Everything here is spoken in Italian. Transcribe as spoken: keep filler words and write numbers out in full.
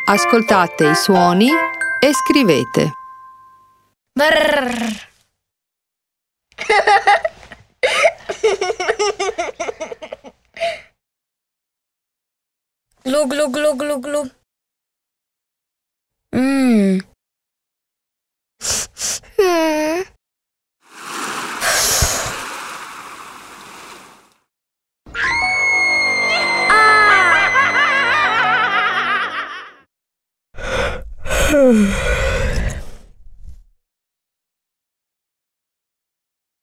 Ascoltate i suoni e scrivete. Brrr. Glu glu glu glu glu. Mm. Mm. Ah.